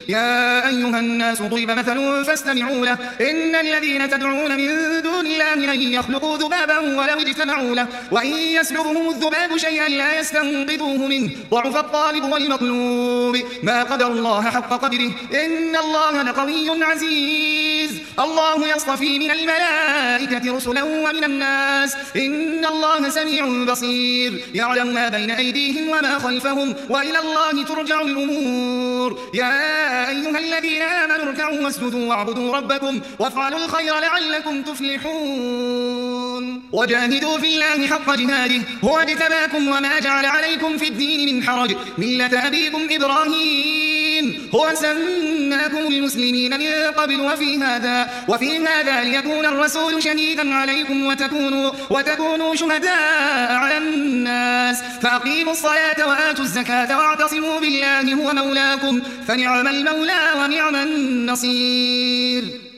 يا أيها الناس ضرب مثل فاستمعوا له إن الذين تدعون من دون الله لن يخلقوا ذبابا ولو اجتمعوا له وإن يسلبهم الذباب شيئا لا يستنقذوه منه ضعف الطالب والمطلوب ما قدر الله حق قدره إن الله لقوي عزيز الله يصطفي من الملائكة رسلا ومن الناس إن الله سميع بصير يعلم ما بين أيديهم وما خلفهم وإلى الله ترجع الأمور يا أيها الذين آمنوا اركعوا واسجدوا واعبدوا ربكم وافعلوا الخير لعلكم تفلحون وجاهدوا في الله حق جهاده هو اجتباكم وما جعل عليكم في الدين من حرج ملة أبيكم إبراهيم هو سماكم المسلمين من قبل وفي هذا ليكون الرسول شهيدا عليكم وتكونوا شهداء على الناس فأقيموا الصلاة وآتوا الزكاة واعتصموا بالله هو مولاكم فنعم المولى ونعم النصير.